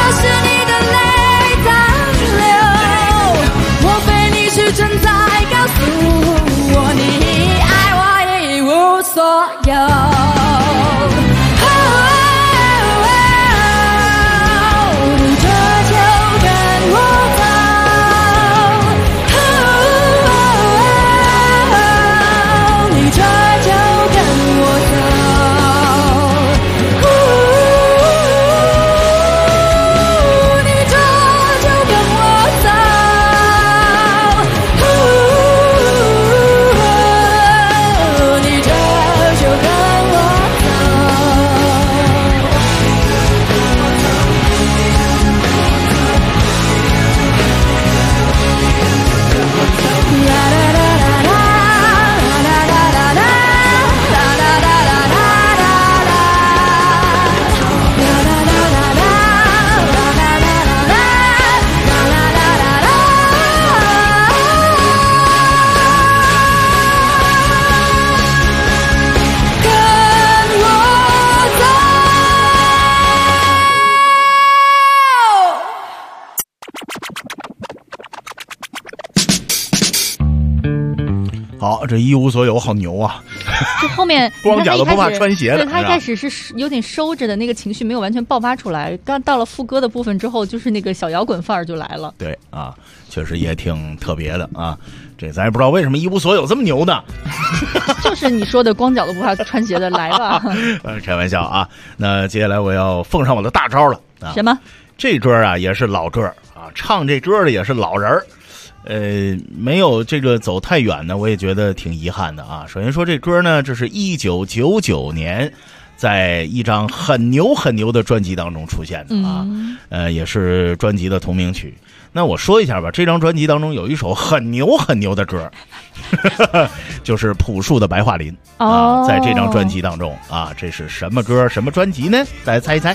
这一无所有好牛啊！ 就后面光脚的不怕穿鞋的， 对，他一开始是有点收着的，那个情绪没有完全爆发出来。刚到了副歌的部分之后，就是那个小摇滚范儿就来了。 对啊，确实也挺特别的啊。这咱也不知道为什么一无所有这么牛呢？ 就是你说的光脚都不怕穿鞋的，来吧。 开玩笑啊。那接下来我要奉上我的大招了啊！ 什么？ 这歌啊也是老歌啊，唱这歌的也是老人儿。没有这个走太远呢，我也觉得挺遗憾的啊。首先说这歌呢，这是1999年在一张很牛的专辑当中出现的啊，也是专辑的同名曲。那我说一下吧，这张专辑当中有一首很牛的歌，就是朴树的《白桦林》啊，在这张专辑当中啊，这是什么歌什么专辑呢？大家猜一猜，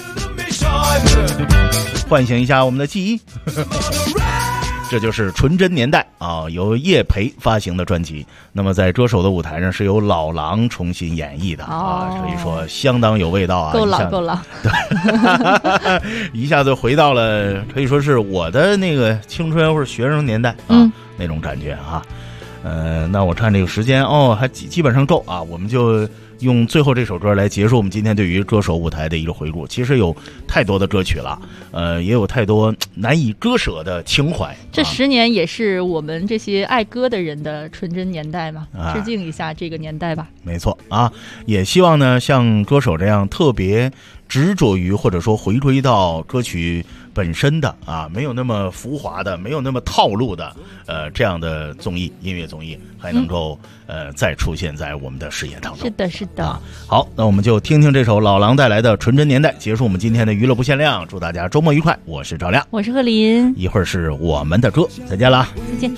唤醒一下我们的记忆。这就是《纯真年代》啊，由叶培发行的专辑。那么在歌手的舞台上是由老狼重新演绎的啊，所以说相当有味道啊， 够了， 对，一下子回到了可以说是我的那个青春或者学生年代啊，那种感觉啊。那我看这个时间还基本上够啊，我们就用最后这首歌来结束我们今天对于歌手舞台的一个回顾。其实有太多的歌曲了，也有太多难以割舍的情怀。 这10年也是我们这些爱歌的人的纯真年代嘛，致敬一下这个年代吧。 没错啊，也希望呢像歌手这样特别执着于或者说回归到歌曲本身的啊，没有那么浮华的，没有那么套路的这样的音乐综艺还能够再出现在我们的视野当中。 是的好，那我们就听听这首老狼带来的《纯真年代》，结束我们今天的娱乐不限量。祝大家周末愉快，我是赵亮， 我是贺林， 一会儿是我们的歌，再见啦， 再见。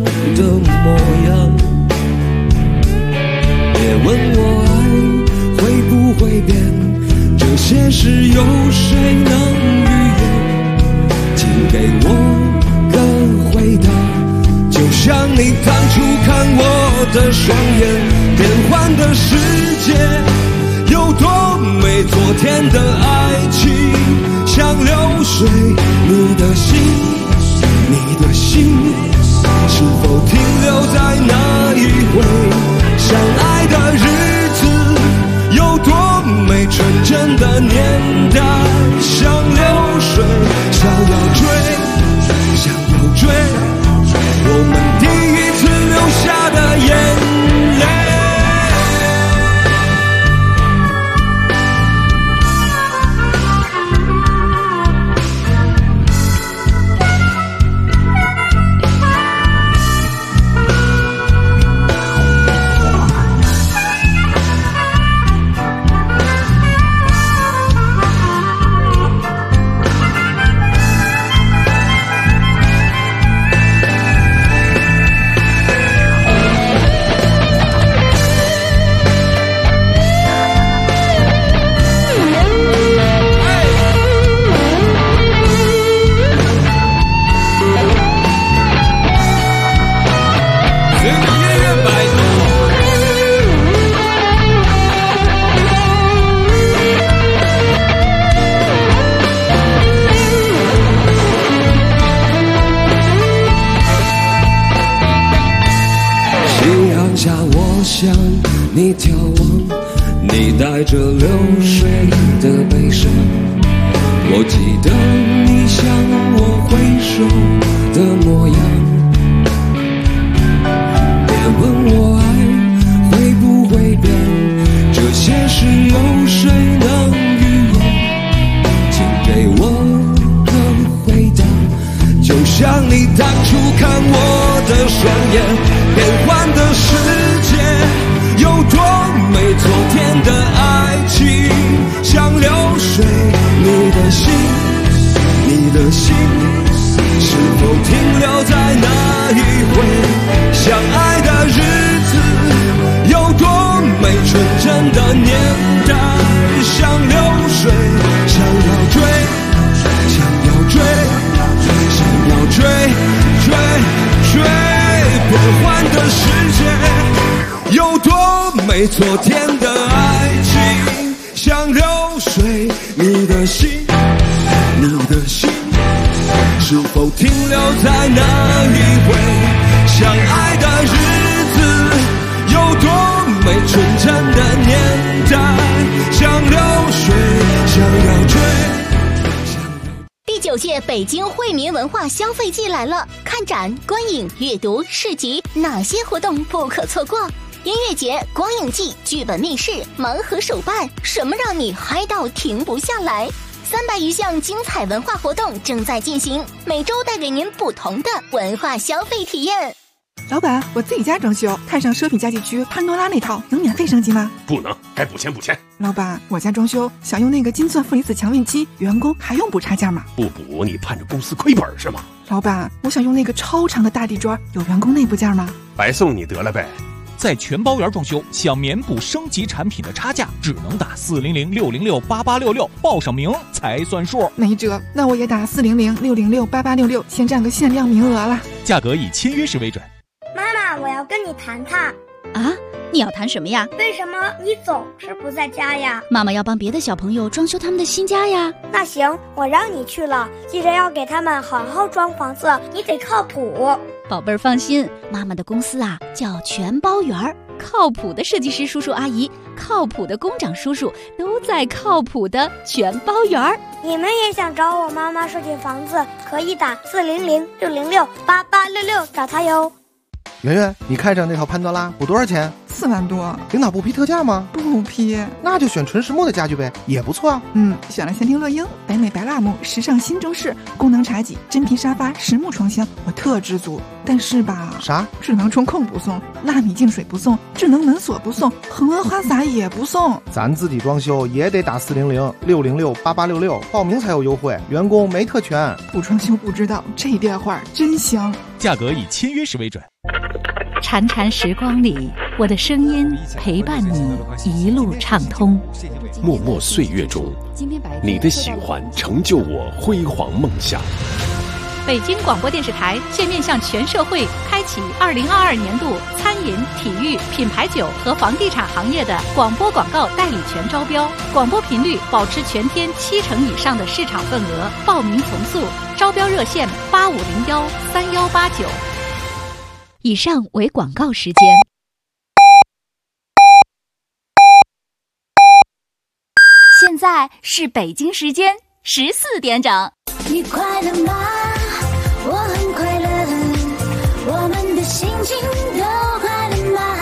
别问我爱会不会变，这些事有谁能预言？请给我个回答，就像你当初看我的双眼，变幻的世界有多美，昨天的爱情像流水，你的心是否停留在那一回？相爱的日子有多美，纯真的年代像流水，想要追，我们第一次流下的眼泪。你眺望，你带着流水的悲伤，我记得你向我挥手的模样。别问我爱会不会变，这些事有谁能预言？请给我个回答，就像你当初看我的双眼，变幻的世界有多美，昨天的爱情像流水，你的心是否停留在那一回？相爱的日子有多美，纯真的年代像流水，想要追，变幻的世界有多美，昨天的爱情像流水，你的心是否停留在那一回？相爱的日子多美，纯真的年代，像流水，想要追。 第9届北京惠民文化消费季来了，看展、观影、阅读、市集，哪些活动不可错过？音乐节、光影季、剧本密室、盲盒手办，什么让你嗨到停不下来？300余项精彩文化活动正在进行，每周带给您不同的文化消费体验。 老板，我自己家装修，看上奢品家具区潘多拉那套，能免费升级吗？ 不能，该补钱补钱。 老板，我家装修想用那个金钻负离子强运期，员工还用补差价吗？ 不补你盼着公司亏本是吗？ 老板，我想用那个超长的大地砖，有员工内部价吗？ 白送你得了呗。 在全包圆装修，想免补升级产品的差价，只能打400-606-8866，报上名才算数。 没辙，那我也打400-606-8866，先占个限量名额了。 价格以签约时为准。 妈妈，我要跟你谈谈。 啊，你要谈什么呀？ 为什么你总是不在家呀？ 妈妈要帮别的小朋友装修他们的新家呀。 那行，我让你去了，记着要给他们好好装房子，你得靠谱。 宝贝儿放心，妈妈的公司啊叫全包圆儿，靠谱的设计师叔叔阿姨，靠谱的工长叔叔都在靠谱的全包圆儿。 你们也想找我妈妈设计房子，可以打400-606-8866找她哟。 圆圆，你看上那套潘多拉补多少钱 ？4万多。 领导不批特价吗？ 不批。 那就选纯实木的家具呗，也不错啊。 选了仙庭乐英、北美白蜡木、时尚新中式、功能茶几、真皮沙发、实木床箱，我特知足。但是吧， 啥？ 智能中控不送，纳米净水不送，智能门锁不送，恒温花洒也不送。 咱自己装修也得打400-606-8866，报名才有优惠，员工没特权。 不装修不知道，这电话真香。 价格以签约时为准。 潺潺时光里，我的声音陪伴你一路畅通。 默默岁月中，你的喜欢成就我辉煌梦想。 北京广播电视台现面向全社会开启2022年度餐饮、体育、品牌酒和房地产行业的广播广告代理权招标，广播频率保持全天70%以上的市场份额，报名从速，招标热线8501-3189。以上为广告时间。 现在是北京时间14点整。 你快乐吗？我很快乐，我们的心情都快乐吗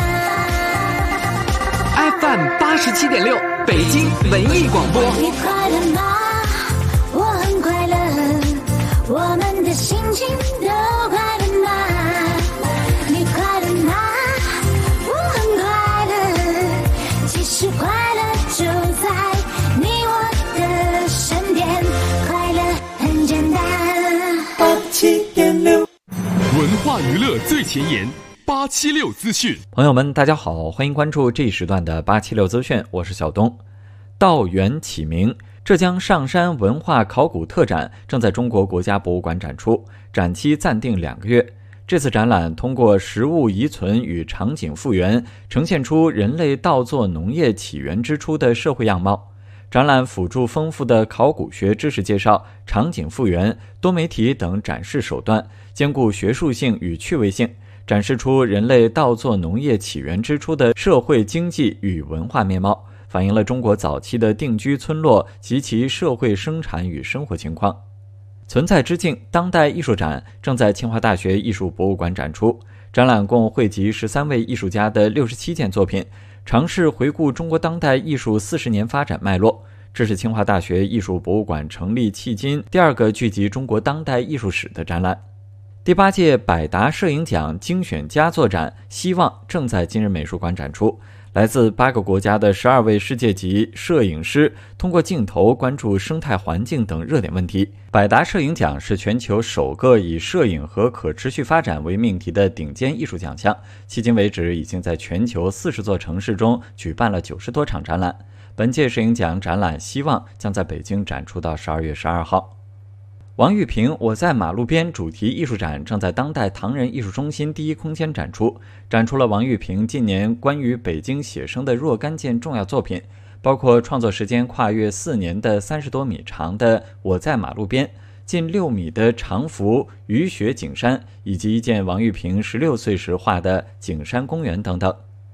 ？FM 87.6，北京文艺广播。 你快乐吗？我很快乐，我们的心情都快乐吗？你快乐吗？我很快乐，其实快乐就在你我的身边，快乐很简单。87.6， 文化娱乐最前沿，876资讯。 朋友们，大家好，欢迎关注这一时段的876资讯，我是小东。道源启明，浙江上山文化考古特展正在中国国家博物馆展出，展期暂定2个月。这次展览通过实物遗存与场景复原，呈现出人类稻作农业起源之初的社会样貌。展览辅助丰富的考古学知识介绍、场景复原、多媒体等展示手段，兼顾学术性与趣味性，展示出人类稻作农业起源之初的社会经济与文化面貌，反映了中国早期的定居村落及其社会生产与生活情况。存在之境当代艺术展正在清华大学艺术博物馆展出，展览共汇集13位艺术家的67件作品，尝试回顾中国当代艺术40年发展脉络。这是清华大学艺术博物馆成立迄今第2个聚集中国当代艺术史的展览。第8届百达摄影奖精选佳作展希望正在今日美术馆展出，来自8个国家的12位世界级摄影师通过镜头关注生态环境等热点问题。百达摄影奖是全球首个以摄影和可持续发展为命题的顶尖艺术奖项，迄今为止已经在全球40座城市中举办了90多场展览。本届摄影奖展览希望将在北京展出到12月12号。王玉平我在马路边主题艺术展正在当代唐人艺术中心第一空间展出，展出了王玉平近年关于北京写生的若干件重要作品，包括创作时间跨越4年的30多米长的《我在马路边》，近6米的长幅雨雪景山，以及一件王玉平16岁时画的景山公园等等。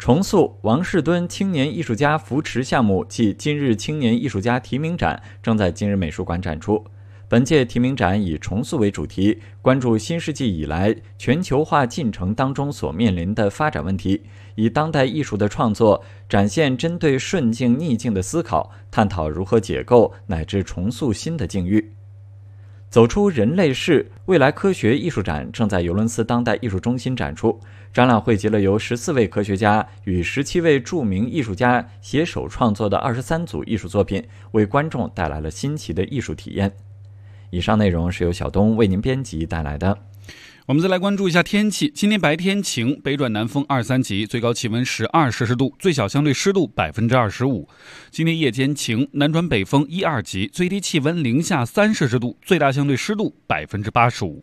重塑王士敦青年艺术家扶持项目暨今日青年艺术家提名展正在今日美术馆展出。本届提名展以重塑为主题，关注新世纪以来全球化进程当中所面临的发展问题，以当代艺术的创作展现针对顺境逆境的思考，探讨如何解构乃至重塑新的境遇。走出人类世未来科学艺术展正在尤伦斯当代艺术中心展出，展览汇集了由14位科学家与17位著名艺术家携手创作的23组艺术作品，为观众带来了新奇的艺术体验。以上内容是由小东为您编辑带来的。 我们再来关注一下天气。今天白天晴，北转南风2、3级，最高气温12摄氏度，最小相对湿度25%。今天夜间晴，南转北风1、2级，最低气温零下3摄氏度，最大相对湿度85%。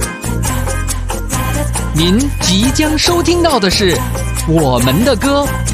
您即将收听到的是我们的歌，